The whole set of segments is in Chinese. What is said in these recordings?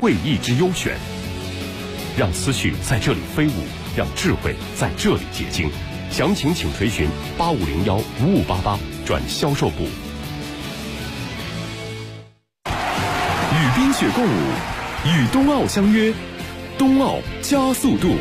会议之优选，让思绪在这里飞舞，让智慧在这里结晶。详情请垂询8501-5588转销售部。与冰雪共舞，与冬奥相约，冬奥加速度。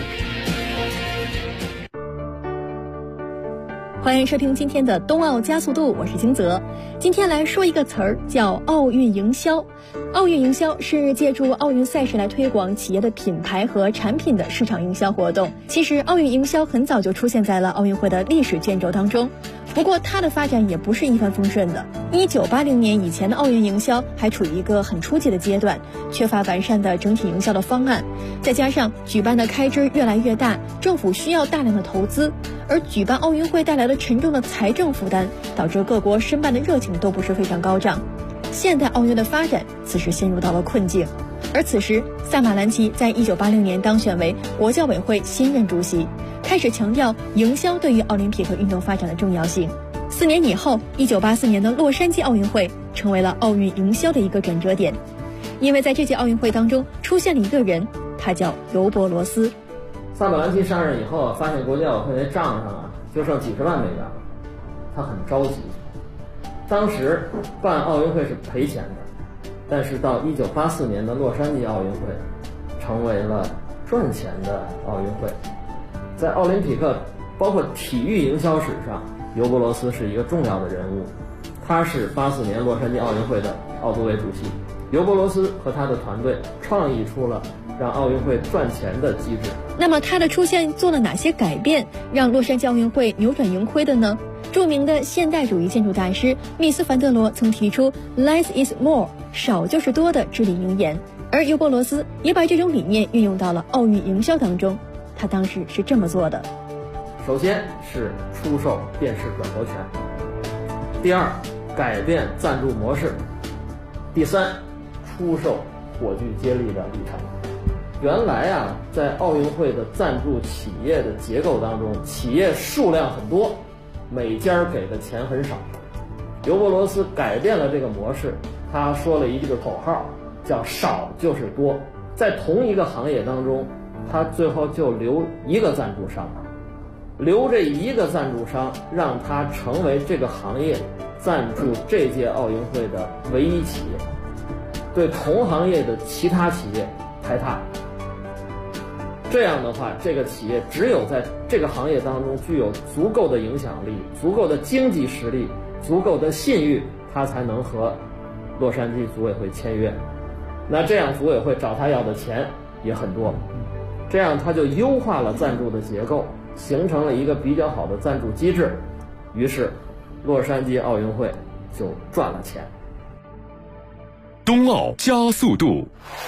欢迎收听今天的冬奥加速度，我是金泽。今天来说一个词儿，叫奥运营销。奥运营销是借助奥运赛事来推广企业的品牌和产品的市场营销活动。其实奥运营销很早就出现在了奥运会的历史卷轴当中，不过它的发展也不是一帆风顺的。1980年以前的奥运营销还处于一个很初级的阶段，缺乏完善的整体营销的方案，再加上举办的开支越来越大，政府需要大量的投资，而举办奥运会带来了沉重的财政负担，导致各国申办的热情都不是非常高涨。现代奥运的发展此时陷入到了困境，而此时萨马兰奇在1980年当选为国教委会新任主席，开始强调营销对于奥林匹克运动发展的重要性。4年以后，1984年的洛杉矶奥运会成为了奥运营销的一个转折点，因为在这届奥运会当中出现了一个人，他叫尤伯罗斯。 萨马兰奇上任以后，发现国际奥委会那账上就剩几十万美元了，他很着急。当时办奥运会是赔钱的，但是到1984年的洛杉矶奥运会成为了赚钱的奥运会。在奥林匹克包括体育营销史上，尤伯罗斯是一个重要的人物。他是84年洛杉矶奥运会的奥组委主席。尤伯罗斯和他的团队创意出了让奥运会赚钱的机制。 那么他的出现做了哪些改变，让洛杉矶奥运会扭转盈亏的呢？著名的现代主义建筑大师密斯·凡德罗曾提出 Less is more， 少就是多的至理名言，而尤伯罗斯也把这种理念运用到了奥运营销当中。他当时是这么做的： 首先是出售电视转播权，第二，改变赞助模式，第三，出售火炬接力的里程。原来在奥运会的赞助企业的结构当中，企业数量很多，每家给的钱很少。尤伯罗斯改变了这个模式，他说了一个口号，叫少就是多。在同一个行业当中，他最后就留一个赞助商，留这一个赞助商，让他成为这个行业赞助这届奥运会的唯一企业，对同行业的其他企业排他。这样的话，这个企业只有在这个行业当中具有足够的影响力、足够的经济实力、足够的信誉，他才能和洛杉矶组委会签约。那这样组委会找他要的钱也很多，这样他就优化了赞助的结构，形成了一个比较好的赞助机制，于是洛杉矶奥运会就赚了钱。 冬奥加速度。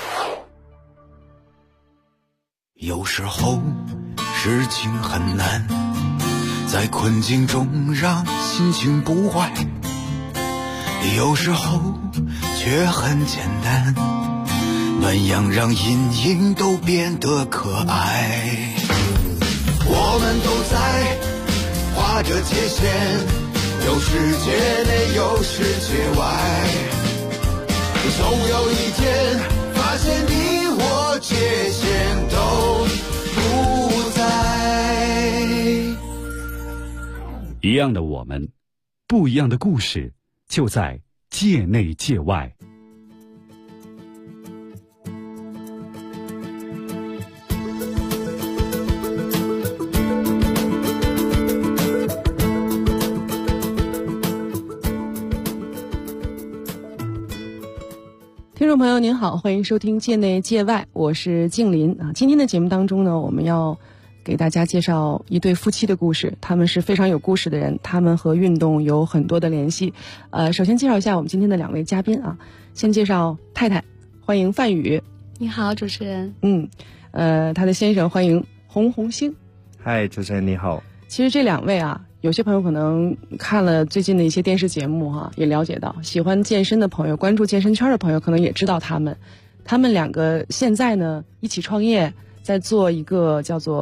有时候事情很难，在困境中让心情不坏，有时候却很简单，暖阳让阴影都变得可爱。我们都在画着界限，有世界内有世界外，总有一天发现你我界限都不在。 一样的我们，不一样的故事，就在界内界外。 听众朋友您好，欢迎收听界内界外，我是静林啊。今天的节目当中呢，我们要给大家介绍一对夫妻的故事，他们是非常有故事的人，他们和运动有很多的联系。首先介绍一下我们今天的两位嘉宾啊，先介绍太太，欢迎范宇。 你好，主持人。 他的先生欢迎洪星。 嗨，主持人你好。 其实这两位啊，有些朋友可能看了最近的一些电视节目也了解到，喜欢健身的朋友，关注健身圈的朋友可能也知道他们两个现在呢一起创业，在做一个叫做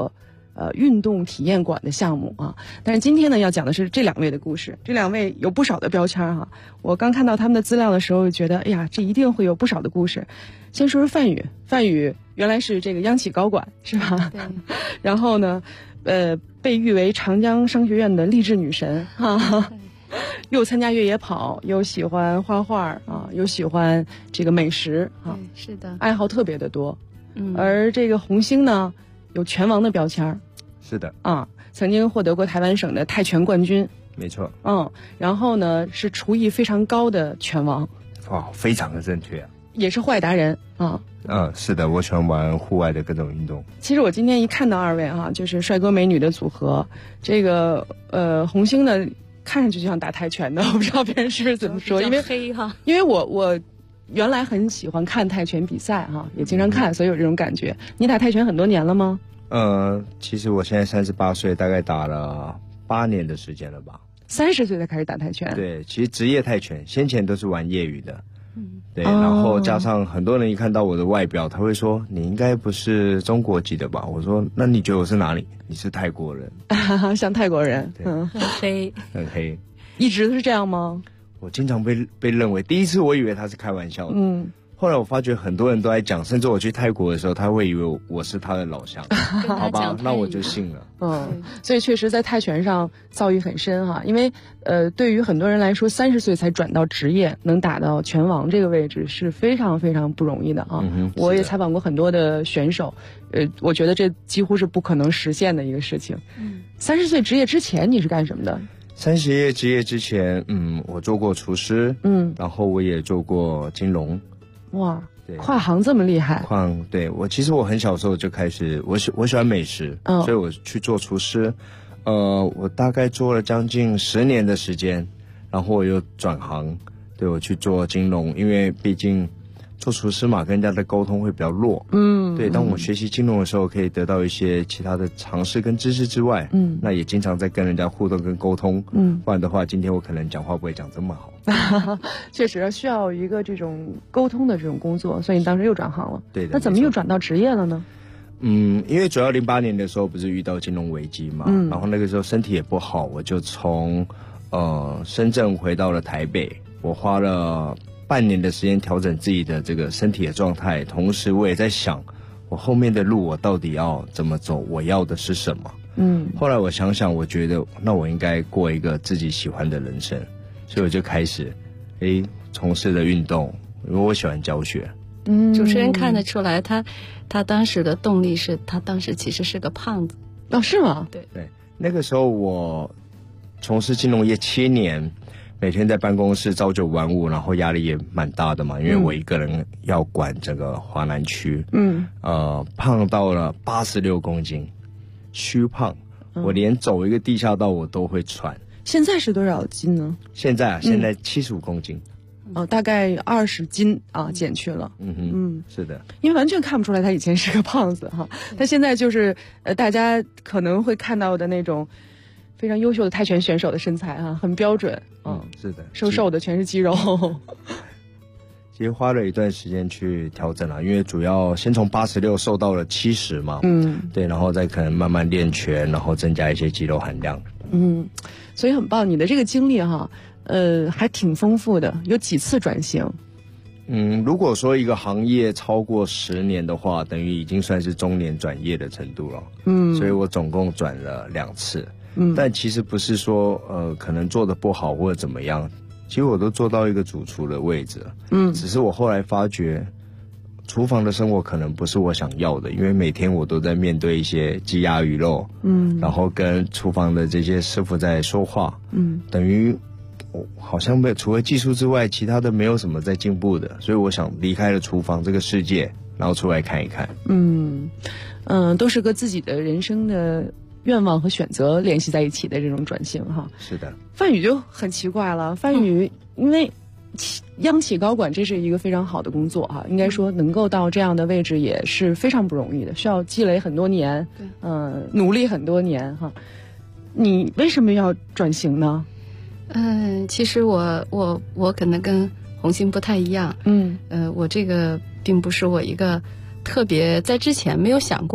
运动体验馆的项目啊。但是今天呢，要讲的是这2位的故事。这2位有不少的标签哈。我刚看到他们的资料的时候，觉得哎呀，这一定会有不少的故事。先说说范宇，范宇原来是这个央企高管是吧？ 对。 然后呢，被誉为长江商学院的励志女神哈。又参加越野跑，又喜欢画画啊，又喜欢这个美食啊， 是的， 爱好特别的多。而这个红星呢，有拳王的标签。 是的啊，曾经获得过台湾省的泰拳冠军。 没错。 然后呢，是厨艺非常高的拳王。 哇，非常的正确啊。 也是户外达人啊。 是的，我喜欢玩户外的各种运动。 其实我今天一看到2位哈，就是帅哥美女的组合，这个红星呢，看上去就像打泰拳的，我不知道别人是不是怎么说，因为黑哈， 因为我原来很喜欢看泰拳比赛哈，也经常看，所以有这种感觉。你打泰拳很多年了吗？ 其实我现在38岁，大概打了8年的时间了吧。 30岁才开始打泰拳？ 对，其实职业泰拳先前都是玩业余的。对，然后加上很多人一看到我的外表，他会说你应该不是中国籍的吧？我说那你觉得我是哪里？你是泰国人。 像泰国人。 很黑， 很黑。 一直都是这样吗？ 我经常被认为，第一次我以为他是开玩笑的。后来我发觉很多人都在讲，甚至我去泰国的时候，他会以为我是他的老乡。好吧，那我就信了。 所以确实在泰拳上造诣很深哈，因为对于很多人来说，30岁才转到职业，能打到拳王这个位置是非常非常不容易的啊。我也采访过很多的选手，我觉得这几乎是不可能实现的一个事情。30岁职业之前你是干什么的 ？30岁职业之前，我做过厨师，然后我也做过金融。 哇，跨行这么厉害！ 对，其实我很小时候就开始，我喜欢美食，所以我去做厨师。我大概做了将近10年的时间，然后我又转行，对，我去做金融，因为毕竟做厨师嘛，跟人家的沟通会比较弱。对，当我学习金融的时候，可以得到一些其他的常识跟知识之外，那也经常在跟人家互动跟沟通。不然的话，今天我可能讲话不会讲这么好。 确实需要一个这种沟通的这种工作，所以你当时又转行了。 对的。 那怎么又转到职业了呢？ 因为主要08年的时候不是遇到金融危机嘛，然后那个时候身体也不好，我就从深圳回到了台北，我花了半年的时间调整自己的这个身体的状态，同时我也在想我后面的路我到底要怎么走，我要的是什么。后来我想想，我觉得那我应该过一个自己喜欢的人生，所以我就开始从事了运动，因为我喜欢教学。 主持人看得出来，他当时的动力是他当时其实是个胖子。 是吗？ 对，那个时候我从事金融业7年，每天在办公室朝九晚5，然后压力也蛮大的嘛，因为我一个人要管这个华南区。胖到了86公斤，虚胖，我连走一个地下道我都会喘。 现在是多少斤呢？ 现在75公斤。 大概20斤啊，减去了。 是的， 因为完全看不出来他以前是个胖子哈，他现在就是大家可能会看到的那种非常优秀的泰拳选手的身材哈，很标准。 是的， 瘦瘦的全是肌肉。 其实花了一段时间去调整了，因为主要先从86瘦到了70嘛。对，然后再可能慢慢练拳，然后增加一些肌肉含量。 所以很棒，你的这个经历哈。还挺丰富的，有几次转型。 如果说一个行业超过10年的话，等于已经算是中年转业的程度了。所以我总共转了2次。但其实不是说可能做的不好或者怎么样，其实我都做到一个主厨的位置了。只是我后来发觉，厨房的生活可能不是我想要的，因为每天我都在面对一些鸡鸭鱼肉，然后跟厨房的这些师傅在说话，等于好像没有除了技术之外，其他的没有什么在进步的，所以我想离开了厨房这个世界，然后出来看一看。 都是个自己的人生的愿望和选择联系在一起的这种转型哈。 是的， 范宇就很奇怪了，范宇因为央企高管这是一个非常好的工作哈，应该说能够到这样的位置也是非常不容易的，需要积累很多年，努力很多年哈。你为什么要转型呢？ 其实我可能跟红星不太一样。我这个并不是我一个特别在之前没有想过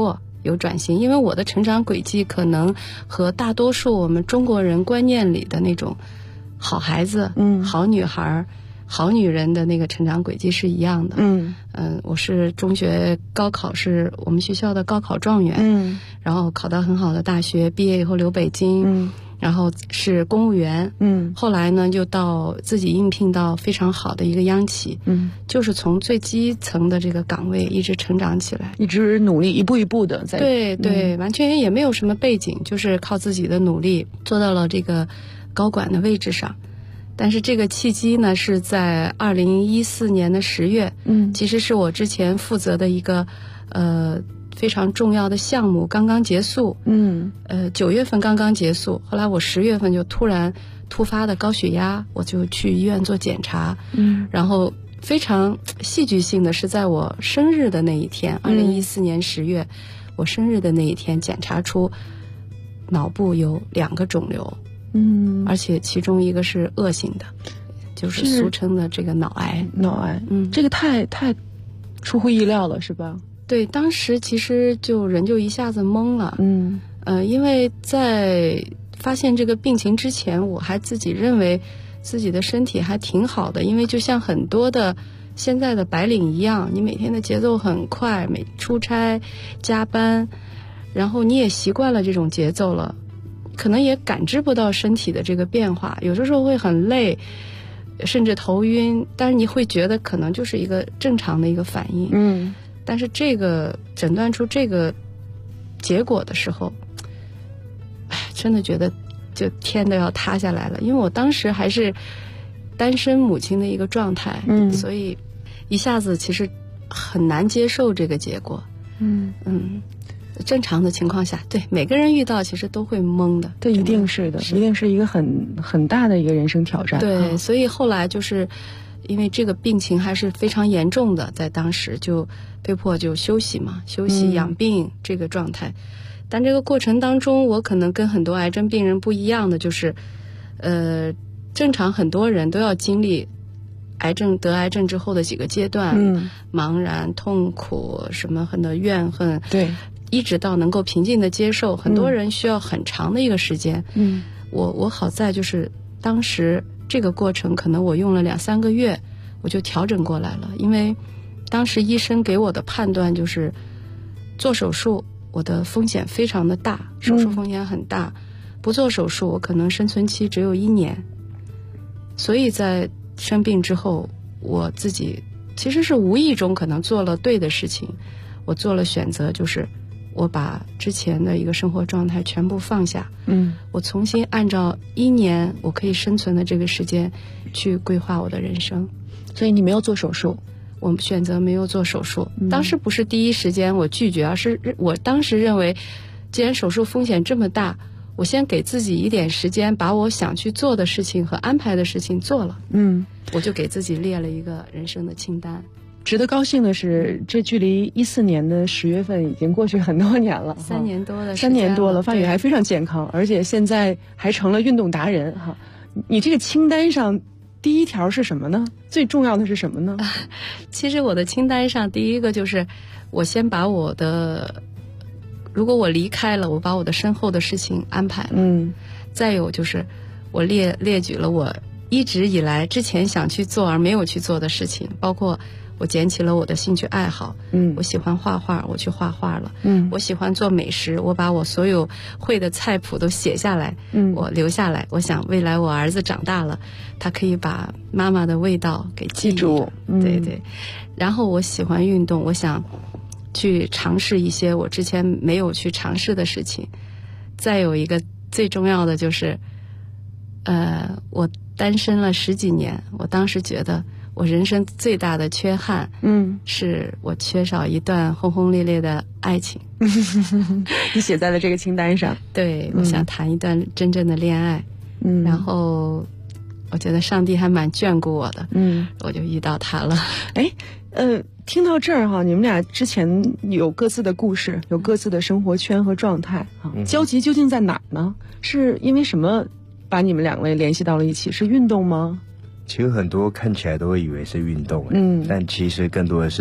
有转型，因为我的成长轨迹可能和大多数我们中国人观念里的那种好孩子、好女孩、好女人的那个成长轨迹是一样的。我是中学高考是我们学校的高考状元，然后考到很好的大学，毕业以后留北京，然后是公务员，后来呢就到自己应聘到非常好的一个央企，就是从最基层的这个岗位一直成长起来， 一直努力，一步一步的在。 对，完全也没有什么背景，就是靠自己的努力做到了这个高管的位置上。但是这个契机呢，是在2014年的10月，其实是我之前负责的一个非常重要的项目刚刚结束，9月份刚刚结束，后来我10月份就突发的高血压，我就去医院做检查，然后非常戏剧性的是在我生日的那一天，2014年10月，我生日的那一天检查出脑部有2个肿瘤，而且其中一个是恶性的，就是俗称的这个脑癌。 这个太出乎意料了，是吧？ 对，当时其实人就一下子懵了，因为在发现这个病情之前，我还自己认为自己的身体还挺好的，因为就像很多的现在的白领一样，你每天的节奏很快，出差加班，然后你也习惯了这种节奏了，可能也感知不到身体的这个变化，有的时候会很累，甚至头晕，但是你会觉得可能就是一个正常的一个反应。但是这个诊断出这个结果的时候，真的觉得就天都要塌下来了，因为我当时还是单身母亲的一个状态，所以一下子其实很难接受这个结果。正常的情况下，对每个人遇到其实都会懵的， 这一定是的，一定是一个很大的一个人生挑战。 对，所以后来就是因为这个病情还是非常严重的，在当时就被迫就休息养病这个状态。但这个过程当中，我可能跟很多癌症病人不一样的就是，正常很多人都要经历得癌症之后的几个阶段，茫然、痛苦，什么很多怨恨， 对， 一直到能够平静的接受，很多人需要很长的一个时间。我好在就是当时这个过程可能我用了2-3个月，我就调整过来了，因为当时医生给我的判断就是做手术我的风险非常的大，手术风险很大，不做手术我可能生存期只有1年。所以在生病之后，我自己其实是无意中可能做了对的事情，我做了选择，就是我把之前的一个生活状态全部放下，我重新按照1年我可以生存的这个时间去规划我的人生。 所以你没有做手术？ 我选择没有做手术，当时不是第一时间我拒绝，而是我当时认为既然手术风险这么大，我先给自己一点时间，把我想去做的事情和安排的事情做了。我就给自己列了一个人生的清单。 值得高兴的是，这距离14年的10月份已经过去很多年了 ，3年多了 ，3年多了，范宇还非常健康，而且现在还成了运动达人哈。你这个清单上第一条是什么呢？最重要的是什么呢？ 其实我的清单上第一个就是我先把如果我离开了，我把我的身后的事情安排了。再有就是我列举了我一直以来之前想去做而没有去做的事情，包括我捡起了我的兴趣爱好，我喜欢画画，我去画画了，我喜欢做美食，我把我所有会的菜谱都写下来，我留下来，我想未来我儿子长大了，他可以把妈妈的味道给记住，对对。然后我喜欢运动，我想去尝试一些我之前没有去尝试的事情。再有一个最重要的就是，我单身了10几年，我当时觉得我人生最大的缺憾，是我缺少一段轰轰烈烈的爱情。 你写在了这个清单上。 对，我想谈一段真正的恋爱。然后我觉得上帝还蛮眷顾我的，我就遇到他了。 听到这儿哈，你们俩之前有各自的故事，有各自的生活圈和状态啊，交集究竟在哪儿呢？是因为什么把你们2位联系到了一起？是运动吗？ 其实很多看起来都会以为是运动，但其实更多的是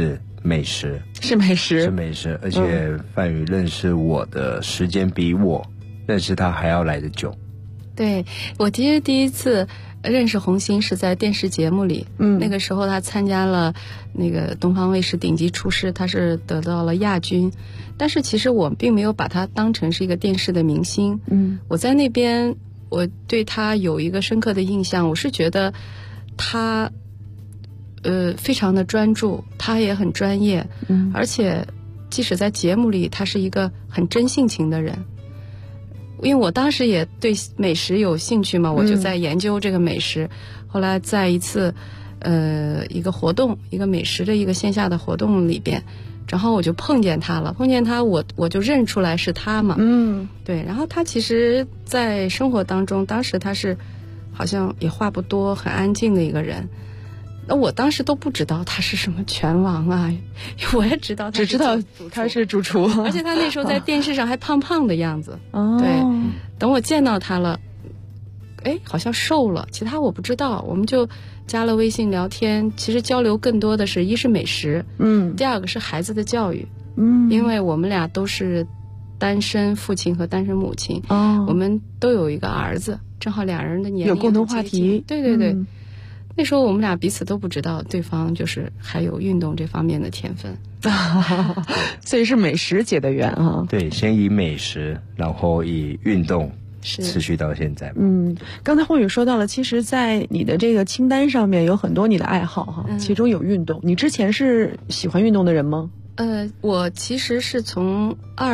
美食， 是美食， 而且范宇认识我的时间比我认识他还要来得久。 对，我其实第一次认识红星是在电视节目里，那个时候他参加了那个东方卫视顶级厨师，他是得到了亚军，但是其实我并没有把他当成是一个电视的明星。我在那边我对他有一个深刻的印象，我是觉得他非常的专注，他也很专业，而且即使在节目里他是一个很真性情的人。因为我当时也对美食有兴趣嘛，我就在研究这个美食。后来在一次一个活动，一个美食的一个线下的活动里边，然后我就碰见他了，我就认出来是他嘛。对，然后他其实在生活当中，当时他是好像也话不多，很安静的一个人。那我当时都不知道他是什么拳王啊，我也知道他只知道他是主厨， 而且他那时候在电视上还胖胖的样子。对，等我见到他了，好像瘦了，其他我不知道。我们就加了微信聊天，其实交流更多的是一是美食，第二个是孩子的教育，因为我们俩都是单身父亲和单身母亲，我们都有一个儿子，正好两人的年龄有共同话题。 对对对。那时候我们俩彼此都不知道对方就是还有运动这方面的天分， 所以是美食结的缘啊。 对，先以美食，然后以运动持续到现在。 刚才慧宇说到了，其实在你的这个清单上面有很多你的爱好哈，其中有运动。你之前是喜欢运动的人吗？ 我其实是从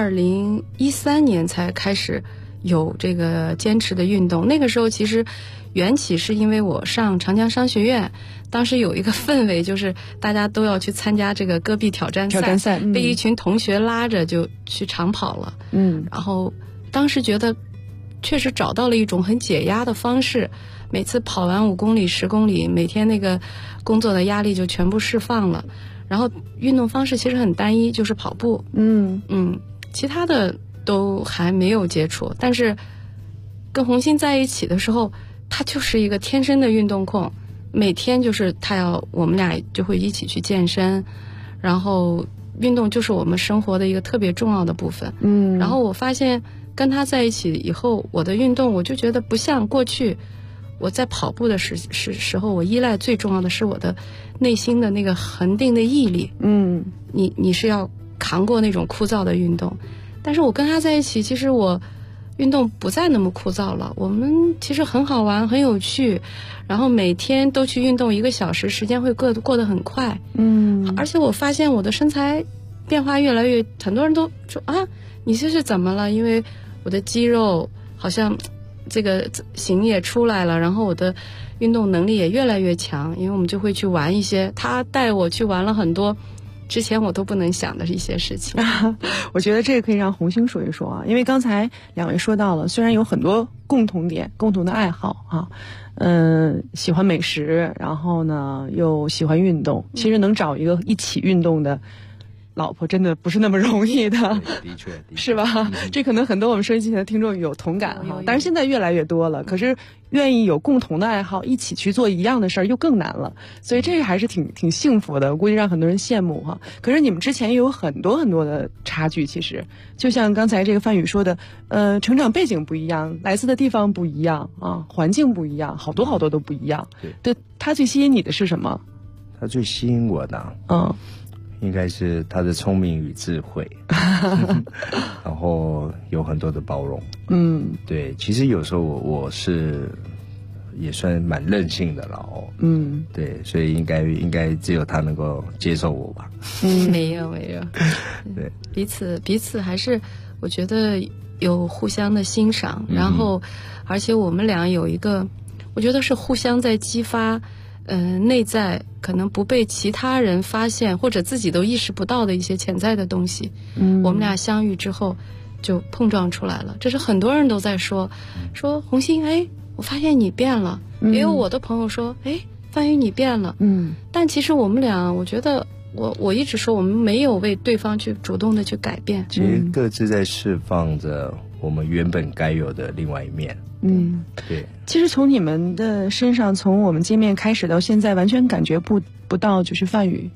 2013年才开始有这个坚持的运动。那个时候其实缘起是因为我上长江商学院，当时有一个氛围，就是大家都要去参加这个戈壁挑战赛，被一群同学拉着就去长跑了。然后当时觉得确实找到了一种很解压的方式，每次跑完5公里、10公里，每天那个工作的压力就全部释放了。然后运动方式其实很单一，就是跑步。其他的都还没有接触，但是跟红星在一起的时候，他就是一个天生的运动控，每天就是我们俩就会一起去健身，然后运动就是我们生活的一个特别重要的部分。然后我发现跟他在一起以后，我的运动我就觉得不像过去我在跑步的时候，我依赖最重要的是我的内心的那个恒定的毅力。你是要扛过那种枯燥的运动，但是我跟他在一起，其实我运动不再那么枯燥了，我们其实很好玩很有趣，然后每天都去运动1个小时，时间会过得很快。而且我发现我的身材变化越来越，很多人都说啊，你这是怎么了？因为我的肌肉好像这个型也出来了，然后我的运动能力也越来越强，因为我们就会去玩一些，他带我去玩了很多之前我都不能想的一些事情。 我觉得这个可以让红星说一说啊，因为刚才两位说到了，虽然有很多共同点、共同的爱好啊，喜欢美食，然后呢又喜欢运动，其实能找一个一起运动的老婆真的不是那么容易的。 的确是吧？这可能很多我们收音机前的听众有同感哈。当然现在越来越多了，可是愿意有共同的爱好，一起去做一样的事儿又更难了。所以这个还是挺幸福的，我估计让很多人羡慕哈。可是你们之前也有很多很多的差距，其实就像刚才这个范宇说的，成长背景不一样，来自的地方不一样啊，环境不一样，好多好多都不一样。对，他最吸引你的是什么？ 他最吸引我的，应该是他的聪明与智慧，然后有很多的包容。对，其实有时候我是也算蛮任性的了哦。对，所以应该只有他能够接受我吧。 没有， 对， 彼此还是我觉得有互相的欣赏，然后而且我们俩有一个，我觉得是互相在激发。内在可能不被其他人发现，或者自己都意识不到的一些潜在的东西，我们俩相遇之后就碰撞出来了。这是很多人都在说红星，我发现你变了。也有我的朋友说，范宇你变了。但其实我们俩，我觉得我一直说我们没有为对方去主动的去改变， 其实各自在释放着我们原本该有的另外一面。对。 其实从你们的身上，从我们见面开始到现在，完全感觉不到就是范宇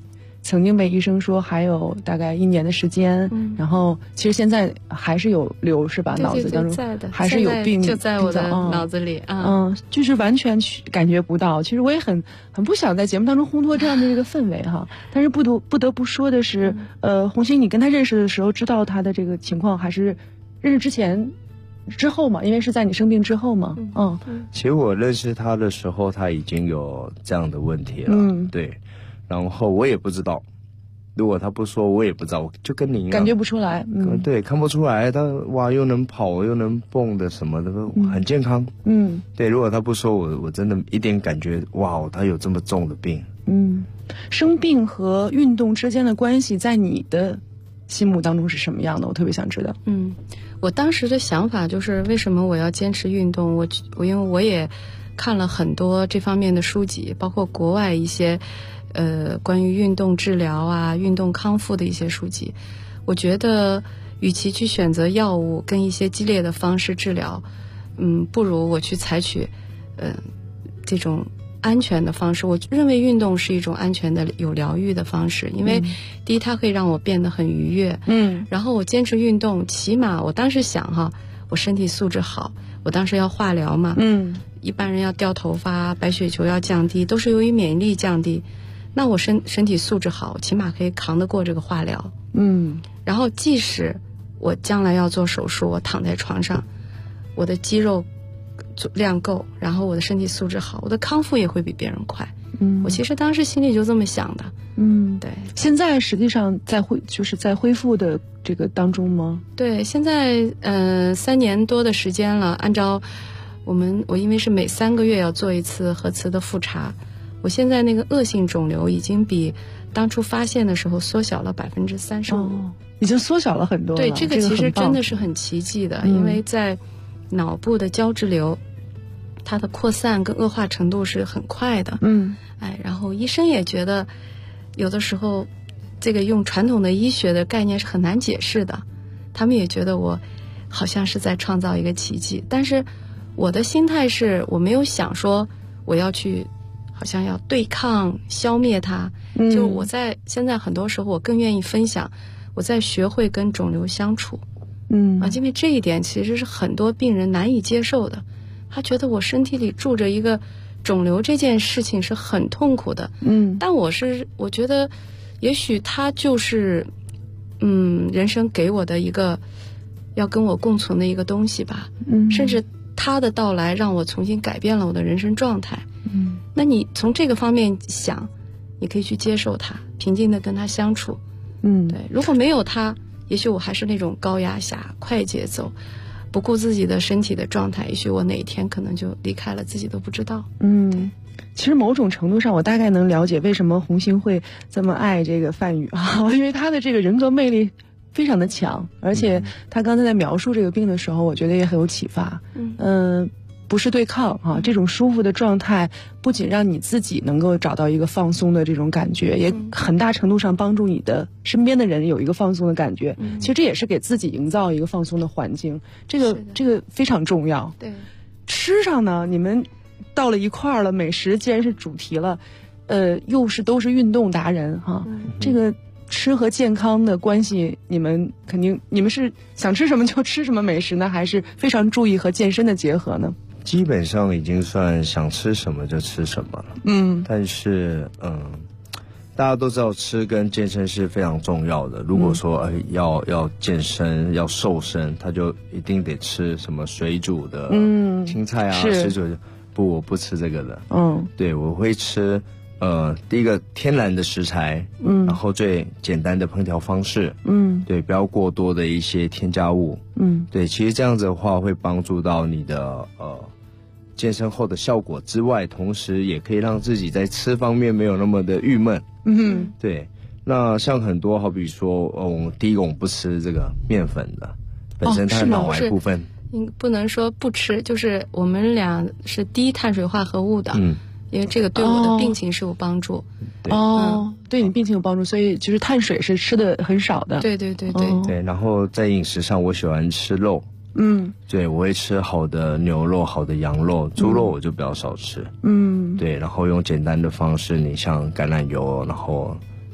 曾经被医生说还有大概1年的时间，然后其实现在还是有瘤是吧？ 对对对， 脑子当中在的， 还是有病， 就在我的脑子里就是完全感觉不到。其实我也很不想在节目当中烘托这样的这个氛围哈，但是不得不说的是，红星，你跟他认识的时候知道他的这个情况，还是认识之后嘛？因为是在你生病之后嘛。 其实我认识他的时候，他已经有这样的问题了。对。然后我也不知道，如果他不说，我也不知道，我就跟你一样感觉不出来。 对，看不出来，他哇又能跑又能蹦的什么的，很健康。对，如果他不说，我真的一点感觉哇，他有这么重的病。 生病和运动之间的关系，在你的心目当中是什么样的？我特别想知道。 我当时的想法就是为什么我要坚持运动？我因为我也看了很多这方面的书籍，包括国外一些关于运动治疗啊、运动康复的一些书籍。我觉得与其去选择药物跟一些激烈的方式治疗，不如我去采取这种安全的方式。我认为运动是一种安全的有疗愈的方式，因为第一它可以让我变得很愉悦，然后我坚持运动，起码我当时想我身体素质好，我当时要化疗嘛，一般人要掉头发、白血球要降低，都是由于免疫力降低。那我身体素质好，起码可以扛得过这个化疗。然后即使我将来要做手术，我躺在床上，我的肌肉量够，然后我的身体素质好，我的康复也会比别人快。我其实当时心里就这么想的。对。 现在实际上在恢复的这个当中吗？ 对，现在3年多的时间了，按照我因为是每3个月要做一次核磁的复查，我现在那个恶性肿瘤已经比当初发现的时候缩小了35%， 已经缩小了很多了。 对，这个其实真的是很奇迹的，因为在脑部的胶质瘤，它的扩散跟恶化程度是很快的。然后医生也觉得，有的时候这个用传统的医学的概念是很难解释的，他们也觉得我好像是在创造一个奇迹。但是我的心态是我没有想说我要去好像要对抗消灭它，就我现在很多时候我更愿意分享我在学会跟肿瘤相处。因为这一点其实是很多病人难以接受的，他觉得我身体里住着一个肿瘤，这件事情是很痛苦的。但我觉得也许它就是人生给我的一个要跟我共存的一个东西吧。甚至它的到来让我重新改变了我的人生状态。那你从这个方面想，你可以去接受它，平静的跟它相处。对，如果没有它，也许我还是那种高压下快节奏，不顾自己的身体的状态，也许我哪一天可能就离开了，自己都不知道。 其实某种程度上我大概能了解为什么红星会这么爱这个范宇因为他的这个人格魅力非常的强，而且他刚才在描述这个病的时候，我觉得也很有启发。不是对抗这种舒服的状态不仅让你自己能够找到一个放松的这种感觉，也很大程度上帮助你的身边的人有一个放松的感觉。其实这也是给自己营造一个放松的环境，这个非常重要。 对， 吃上呢，你们到了一块儿了，美食既然是主题了，都是运动达人这个吃和健康的关系，你们是想吃什么就吃什么美食呢，还是非常注意和健身的结合呢？ 基本上已经算想吃什么就吃什么了。但是大家都知道吃跟健身是非常重要的。如果说要健身要瘦身，他就一定得吃什么水煮的青菜啊，水煮的。不，我不吃这个的。对，我会吃第一个天然的食材，然后最简单的烹调方式，对，不要过多的一些添加物，对，其实这样子的话会帮助到你的健身后的效果之外，同时也可以让自己在吃方面没有那么的郁闷。对，那像很多好比说第一个我们不吃这个面粉的，本身它的脑癌部分不能说不吃，就是我们俩是低碳水化合物的。因为这个对我的病情是有帮助。 对你病情有帮助，所以就是碳水是吃的很少的。 对。 对，然后在饮食上我喜欢吃肉。对，我会吃好的牛肉、好的羊肉，猪肉我就比较少吃。对，然后用简单的方式，你像橄榄油，然后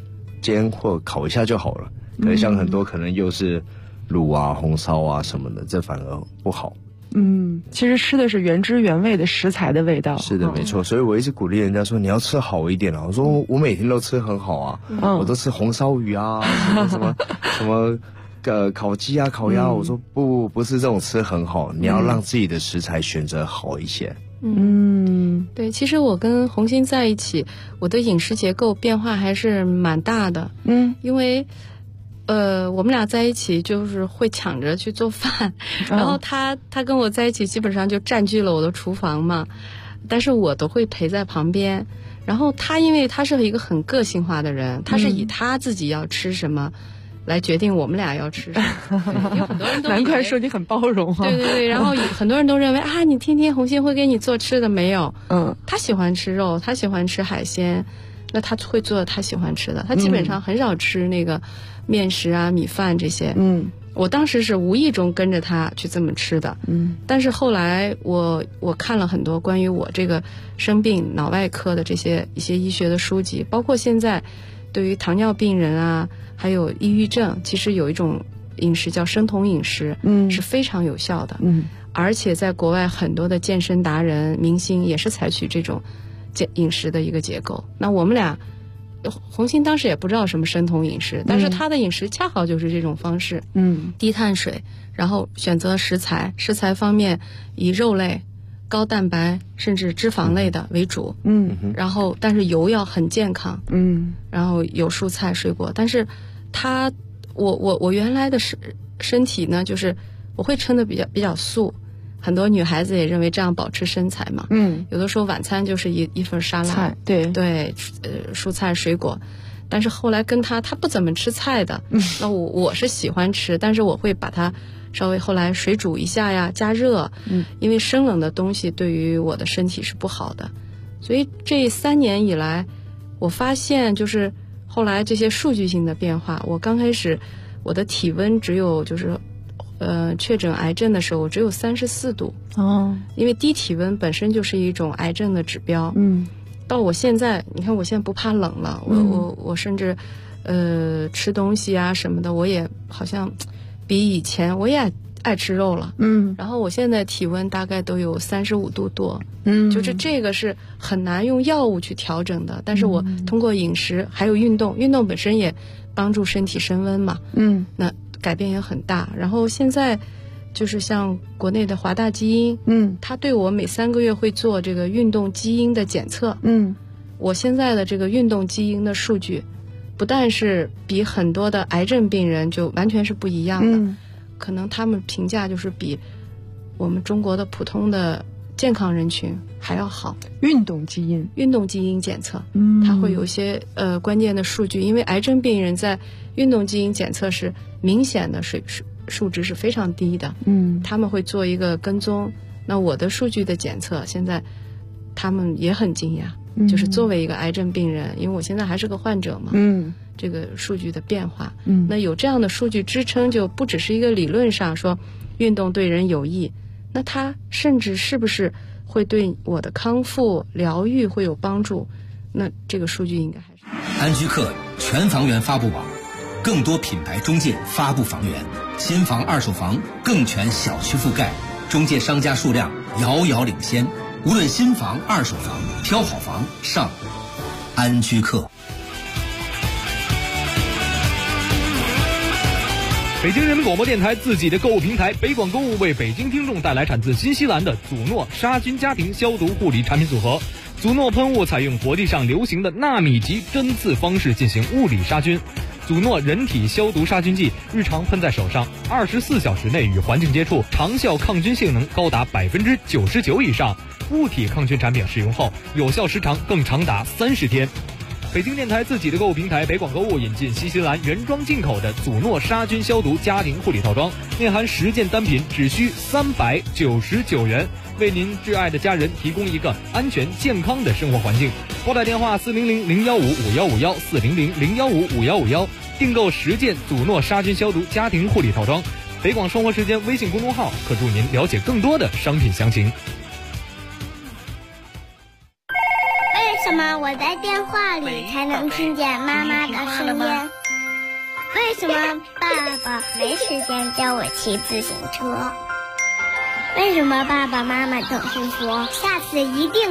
煎或烤一下就好了。可是像很多可能又是卤啊、红烧啊什么的，这反而不好。 其实吃的是原汁原味的食材的味道。 是的，没错。所以我一直鼓励人家说你要吃好一点啊。我说我每天都吃很好啊，我都吃红烧鱼啊，什么烤鸡啊、烤鸭。我说不是这种吃很好，你要让自己的食材选择好一些。 对，其实我跟红星在一起，我的饮食结构变化还是蛮大的。因为我们俩在一起就是会抢着去做饭，然后他跟我在一起基本上就占据了我的厨房嘛，但是我都会陪在旁边。然后他因为他是一个很个性化的人，他是以他自己要吃什么来决定我们俩要吃什么。有很多人都难怪说你很包容啊。 对，然后很多人都认为啊，你天天红星会给你做吃的。没有，他喜欢吃肉，他喜欢吃海鲜，那他会做他喜欢吃的，他基本上很少吃那个面食啊、米饭这些。我当时是无意中跟着他去这么吃的。但是后来我看了很多关于我这个生病脑外科的一些医学的书籍，包括现在对于糖尿病人啊，还有抑郁症，其实有一种饮食叫生酮饮食，是非常有效的。而且在国外很多的健身达人、明星也是采取这种饮食的一个结构。那我们俩，红星当时也不知道什么生酮饮食，但是他的饮食恰好就是这种方式。低碳水，然后选择食材方面以肉类、高蛋白甚至脂肪类的为主。然后但是油要很健康。然后有蔬菜水果。但是我原来的身体呢，就是我会称的比较素。很多女孩子也认为这样保持身材嘛。有的时候晚餐就是一份沙拉， 菜，对， 蔬菜水果。但是后来跟他不怎么吃菜的，那我是喜欢吃，但是我会把它稍微后来水煮一下呀，加热。因为生冷的东西对于我的身体是不好的。所以这3年以来，我发现就是后来这些数据性的变化。我刚开始我的体温只有确诊癌症的时候只有34度。因为低体温本身就是一种癌症的指标。到我现在，你看我现在不怕冷了，我甚至吃东西啊什么的，我也好像比以前我也爱吃肉了。然后我现在体温大概都有35度多。就是这个是很难用药物去调整的，但是我通过饮食还有运动本身也帮助身体升温嘛。那改变也很大。然后现在就是像国内的华大基因，他对我每3个月会做这个运动基因的检测。我现在的这个运动基因的数据，不但是比很多的癌症病人就完全是不一样的。可能他们评价就是比我们中国的普通的健康人群还要好。 运动基因检测，它会有一些关键的数据。因为癌症病人在运动基因检测是明显的数值是非常低的。他们会做一个跟踪。那我的数据的检测现在他们也很惊讶，就是作为一个癌症病人，因为我现在还是个患者嘛。这个数据的变化，那有这样的数据支撑，就不只是一个理论上说运动对人有益，那它甚至是不是会对我的康复疗愈会有帮助，那这个数据应该还是。 安居客全房源发布网，更多品牌中介发布房源，新房二手房更全小区覆盖，中介商家数量遥遥领先。无论新房二手房，挑好房上安居客。 北京人民广播电台自己的购物平台北广购物为北京听众带来产自新西兰的祖诺杀菌家庭消毒护理产品组合。祖诺喷雾采用国际上流行的纳米级针刺方式进行物理杀菌。祖诺人体消毒杀菌剂日常喷在手上，24小时内与环境接触，长效抗菌性能高达99%以上。物体抗菌产品使用后，有效时长更长达30天。北京电台自己的购物平台北广购物引进新西兰原装进口的祖诺杀菌消毒家庭护理套装，内含10件单品，只需399元，为您挚爱的家人提供一个安全健康的生活环境。拨打电话400-015-5151 400-015-5151，订购10件祖诺杀菌消毒家庭护理套装。北广生活时间微信公众号可助您了解更多的商品详情。 小什么我在电话里才能听见妈妈的声音？为什么爸爸没时间教我骑自行车？为什么爸爸妈妈总是说下次一定